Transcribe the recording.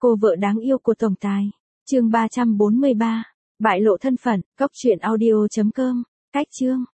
Cô vợ đáng yêu của tổng tài. Chương 343. Bại lộ thân phận. Cốc truyện audio.com. Cách chương.